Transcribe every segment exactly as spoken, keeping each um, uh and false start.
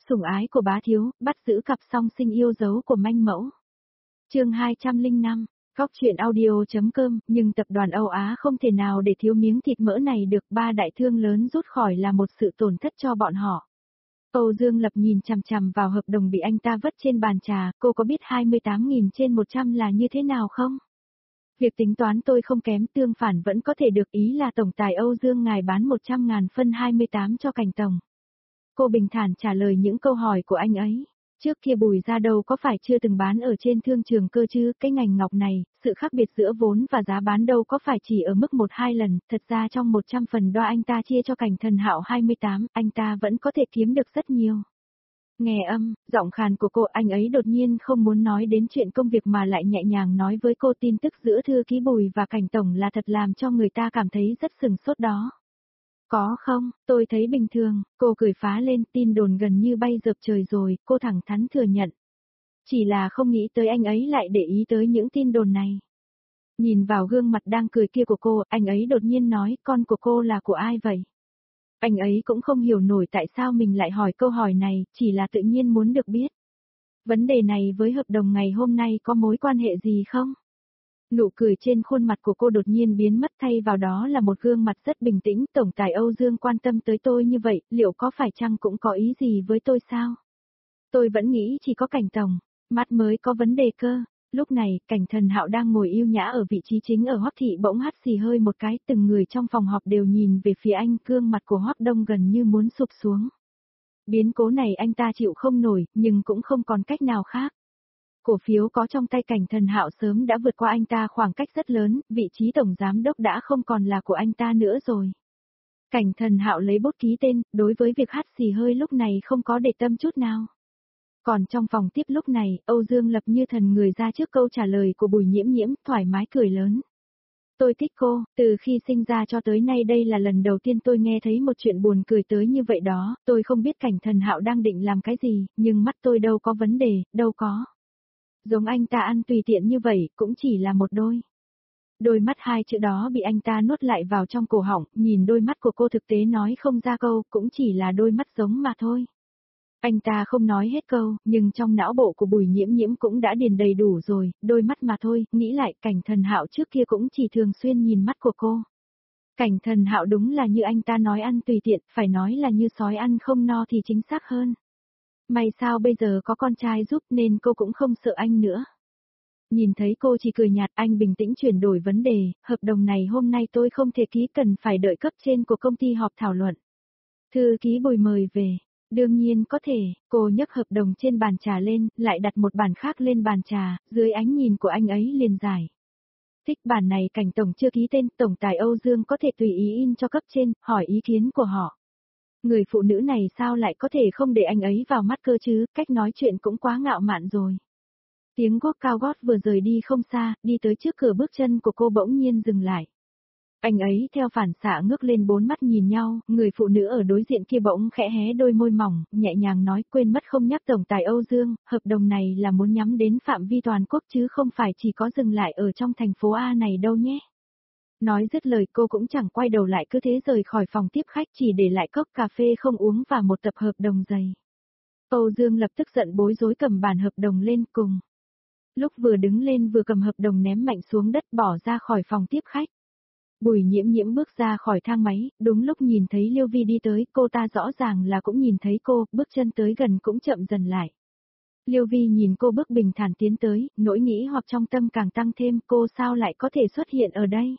Sủng ái của bá thiếu, bắt giữ cặp song sinh yêu dấu của manh mẫu. Chương hai trăm lẻ năm, Góc truyện audio.com, nhưng tập đoàn Âu Á không thể nào để thiếu miếng thịt mỡ này được, ba đại thương lớn rút khỏi là một sự tổn thất cho bọn họ. Âu Dương Lập nhìn chằm chằm vào hợp đồng bị anh ta vất trên bàn trà, cô có biết hai mươi tám nghìn trên một trăm là như thế nào không? Việc tính toán tôi không kém, tương phản vẫn có thể được, ý là tổng tài Âu Dương ngài bán một trăm ngàn phân hai mươi tám cho Cảnh tổng. Cô bình thản trả lời những câu hỏi của anh ấy. Trước kia Bùi Gia đâu có phải chưa từng bán ở trên thương trường cơ chứ, cái ngành ngọc này, sự khác biệt giữa vốn và giá bán đâu có phải chỉ ở mức một hai lần, thật ra trong một trăm phần đo anh ta chia cho Cảnh Thần Hạo hai mươi tám, anh ta vẫn có thể kiếm được rất nhiều. Nghe âm, giọng khàn của cô, anh ấy đột nhiên không muốn nói đến chuyện công việc mà lại nhẹ nhàng nói với cô tin tức giữa thư ký Bùi và Cảnh tổng là thật, làm cho người ta cảm thấy rất sừng sốt đó. Có không, tôi thấy bình thường, cô cười phá lên, tin đồn gần như bay dợp trời rồi, cô thẳng thắn thừa nhận. Chỉ là không nghĩ tới anh ấy lại để ý tới những tin đồn này. Nhìn vào gương mặt đang cười kia của cô, anh ấy đột nhiên nói, con của cô là của ai vậy? Anh ấy cũng không hiểu nổi tại sao mình lại hỏi câu hỏi này, chỉ là tự nhiên muốn được biết. Vấn đề này với hợp đồng ngày hôm nay có mối quan hệ gì không? Nụ cười trên khuôn mặt của cô đột nhiên biến mất, thay vào đó là một gương mặt rất bình tĩnh. Tổng tài Âu Dương quan tâm tới tôi như vậy, liệu có phải chăng cũng có ý gì với tôi sao? Tôi vẫn nghĩ chỉ có Cảnh tổng, mắt mới có vấn đề cơ. Lúc này, Cảnh Thần Hạo đang ngồi yêu nhã ở vị trí chính ở Hoắc thị bỗng hắt xì hơi một cái, từng người trong phòng họp đều nhìn về phía anh, gương mặt của Hoắc Đông gần như muốn sụp xuống. Biến cố này anh ta chịu không nổi, nhưng cũng không còn cách nào khác. Cổ phiếu có trong tay Cảnh Thần Hạo sớm đã vượt qua anh ta khoảng cách rất lớn, vị trí tổng giám đốc đã không còn là của anh ta nữa rồi. Cảnh Thần Hạo lấy bút ký tên, đối với việc hắt xì hơi lúc này không có để tâm chút nào. Còn trong phòng tiếp lúc này, Âu Dương Lập như thần người ra trước câu trả lời của Bùi Nhiễm Nhiễm, thoải mái cười lớn. Tôi thích cô, từ khi sinh ra cho tới nay đây là lần đầu tiên tôi nghe thấy một chuyện buồn cười tới như vậy đó, tôi không biết Cảnh Thần Hạo đang định làm cái gì, nhưng mắt tôi đâu có vấn đề, đâu có. Giống anh ta ăn tùy tiện như vậy, cũng chỉ là một đôi. Đôi mắt hai chữ đó bị anh ta nuốt lại vào trong cổ họng, nhìn đôi mắt của cô thực tế nói không ra câu, cũng chỉ là đôi mắt giống mà thôi. Anh ta không nói hết câu, nhưng trong não bộ của Bùi Nhiễm Nhiễm cũng đã điền đầy đủ rồi, đôi mắt mà thôi, nghĩ lại Cảnh Thần Hạo trước kia cũng chỉ thường xuyên nhìn mắt của cô. Cảnh Thần Hạo đúng là như anh ta nói ăn tùy tiện, phải nói là như sói ăn không no thì chính xác hơn. May sao bây giờ có con trai giúp nên cô cũng không sợ anh nữa. Nhìn thấy cô chỉ cười nhạt, anh bình tĩnh chuyển đổi vấn đề, hợp đồng này hôm nay tôi không thể ký, cần phải đợi cấp trên của công ty họp thảo luận. Thư ký Bùi mời về, đương nhiên có thể, cô nhấc hợp đồng trên bàn trà lên, lại đặt một bản khác lên bàn trà, dưới ánh nhìn của anh ấy liền giải. Thích bản này Cảnh tổng chưa ký tên, tổng tài Âu Dương có thể tùy ý in cho cấp trên, hỏi ý kiến của họ. Người phụ nữ này sao lại có thể không để anh ấy vào mắt cơ chứ, cách nói chuyện cũng quá ngạo mạn rồi. Tiếng gót cao gót vừa rời đi không xa, đi tới trước cửa, bước chân của cô bỗng nhiên dừng lại. Anh ấy theo phản xạ ngước lên, bốn mắt nhìn nhau, người phụ nữ ở đối diện kia bỗng khẽ hé đôi môi mỏng, nhẹ nhàng nói, quên mất không nhắc tổng tài Âu Dương, hợp đồng này là muốn nhắm đến phạm vi toàn quốc chứ không phải chỉ có dừng lại ở trong thành phố A này đâu nhé. Nói dứt lời cô cũng chẳng quay đầu lại, cứ thế rời khỏi phòng tiếp khách, chỉ để lại cốc cà phê không uống và một tập hợp đồng dày. Âu Dương lập tức giận bối rối cầm bản hợp đồng lên cùng. Lúc vừa đứng lên vừa cầm hợp đồng ném mạnh xuống đất, bỏ ra khỏi phòng tiếp khách. Bùi Nhiễm Nhiễm bước ra khỏi thang máy, đúng lúc nhìn thấy Liêu Vi đi tới, cô ta rõ ràng là cũng nhìn thấy cô, bước chân tới gần cũng chậm dần lại. Liêu Vi nhìn cô bước bình thản tiến tới, nỗi nghĩ hoặc trong tâm càng tăng thêm, cô sao lại có thể xuất hiện ở đây?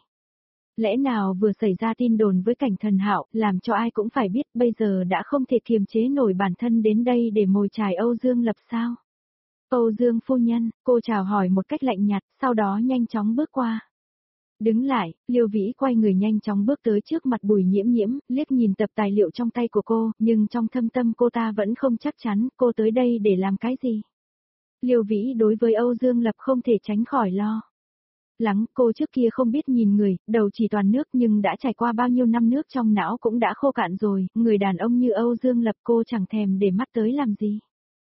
Lẽ nào vừa xảy ra tin đồn với Cảnh Thần Hạo, làm cho ai cũng phải biết, bây giờ đã không thể kiềm chế nổi bản thân đến đây để mồi chài Âu Dương Lập sao? Âu Dương phu nhân, cô chào hỏi một cách lạnh nhạt, sau đó nhanh chóng bước qua. Đứng lại, Liêu Vĩ quay người nhanh chóng bước tới trước mặt Bùi Nhiễm Nhiễm, liếc nhìn tập tài liệu trong tay của cô, nhưng trong thâm tâm cô ta vẫn không chắc chắn, cô tới đây để làm cái gì? Liêu Vĩ đối với Âu Dương Lập không thể tránh khỏi lo lắng, cô trước kia không biết nhìn người, đầu chỉ toàn nước nhưng đã trải qua bao nhiêu năm nước trong não cũng đã khô cạn rồi, người đàn ông như Âu Dương Lập cô chẳng thèm để mắt tới làm gì.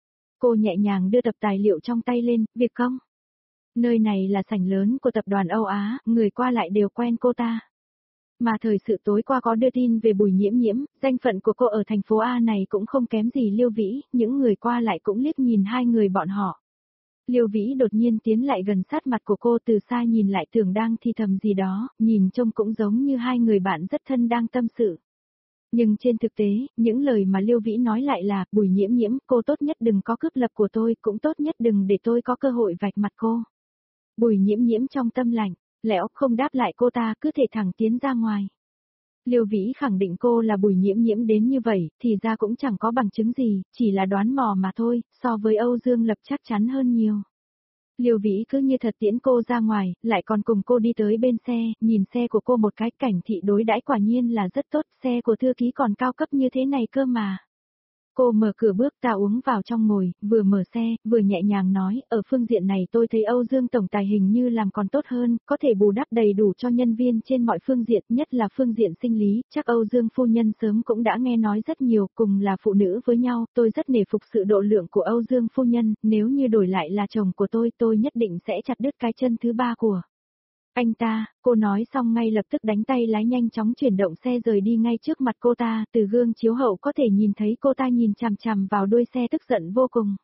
Cô nhẹ nhàng đưa tập tài liệu trong tay lên, việc công. Nơi này là sảnh lớn của tập đoàn Âu Á, người qua lại đều quen cô ta. Mà thời sự tối qua có đưa tin về Bùi Nhiễm Nhiễm, danh phận của cô ở thành phố A này cũng không kém gì Liêu Vĩ, những người qua lại cũng liếc nhìn hai người bọn họ. Liêu Vĩ đột nhiên tiến lại gần sát mặt của cô, từ xa nhìn lại tưởng đang thì thầm gì đó, nhìn trông cũng giống như hai người bạn rất thân đang tâm sự. Nhưng trên thực tế, những lời mà Liêu Vĩ nói lại là, Bùi Nhiễm Nhiễm, cô tốt nhất đừng có cướp lập của tôi, cũng tốt nhất đừng để tôi có cơ hội vạch mặt cô. Bùi Nhiễm Nhiễm trong tâm lạnh, lẽo không đáp lại cô ta, cứ thể thẳng tiến ra ngoài. Liêu Vĩ khẳng định cô là Bùi Nhiễm Nhiễm đến như vậy, thì ra cũng chẳng có bằng chứng gì, chỉ là đoán mò mà thôi, so với Âu Dương Lập chắc chắn hơn nhiều. Liêu Vĩ cứ như thật tiễn cô ra ngoài, lại còn cùng cô đi tới bên xe, nhìn xe của cô một cái, Cảnh Thị đối đãi quả nhiên là rất tốt, xe của thư ký còn cao cấp như thế này cơ mà. Cô mở cửa bước ta uống vào trong ngồi, vừa mở xe, vừa nhẹ nhàng nói, ở phương diện này tôi thấy Âu Dương Tổng Tài hình như làm còn tốt hơn, có thể bù đắp đầy đủ cho nhân viên trên mọi phương diện, nhất là phương diện sinh lý, chắc Âu Dương Phu Nhân sớm cũng đã nghe nói rất nhiều, cùng là phụ nữ với nhau, tôi rất nể phục sự độ lượng của Âu Dương Phu Nhân, nếu như đổi lại là chồng của tôi, tôi nhất định sẽ chặt đứt cái chân thứ ba của anh ta. Cô nói xong ngay lập tức đánh tay lái nhanh chóng chuyển động xe rời đi ngay trước mặt cô ta, từ gương chiếu hậu có thể nhìn thấy cô ta nhìn chằm chằm vào đuôi xe tức giận vô cùng.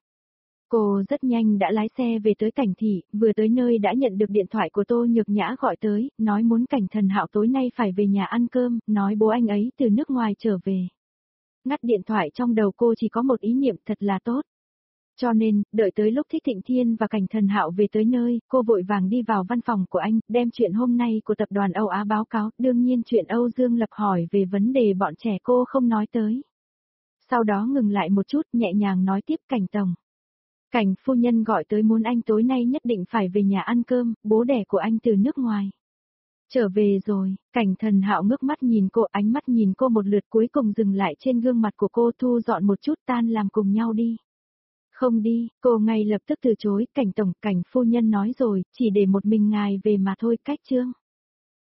Cô rất nhanh đã lái xe về tới Cảnh Thị, vừa tới nơi đã nhận được điện thoại của Tô Nhược Nhã gọi tới, nói muốn Cảnh Thần Hạo tối nay phải về nhà ăn cơm, nói bố anh ấy từ nước ngoài trở về. Ngắt điện thoại, trong đầu cô chỉ có một ý niệm, thật là tốt. Cho nên, đợi tới lúc Thích Thịnh Thiên và Cảnh Thần Hạo về tới nơi, cô vội vàng đi vào văn phòng của anh, đem chuyện hôm nay của tập đoàn Âu Á báo cáo, đương nhiên chuyện Âu Dương Lập hỏi về vấn đề bọn trẻ cô không nói tới. Sau đó ngừng lại một chút, nhẹ nhàng nói tiếp, Cảnh Tổng. Cảnh phu nhân gọi tới muốn anh tối nay nhất định phải về nhà ăn cơm, bố đẻ của anh từ nước ngoài. Trở về rồi, Cảnh Thần Hạo ngước mắt nhìn cô, ánh mắt nhìn cô một lượt cuối cùng dừng lại trên gương mặt của cô, thu dọn một chút, tan làm cùng nhau đi. Không đi, cô ngay lập tức từ chối, Cảnh Tổng, Cảnh phu nhân nói rồi, chỉ để một mình ngài về mà thôi, cách chương.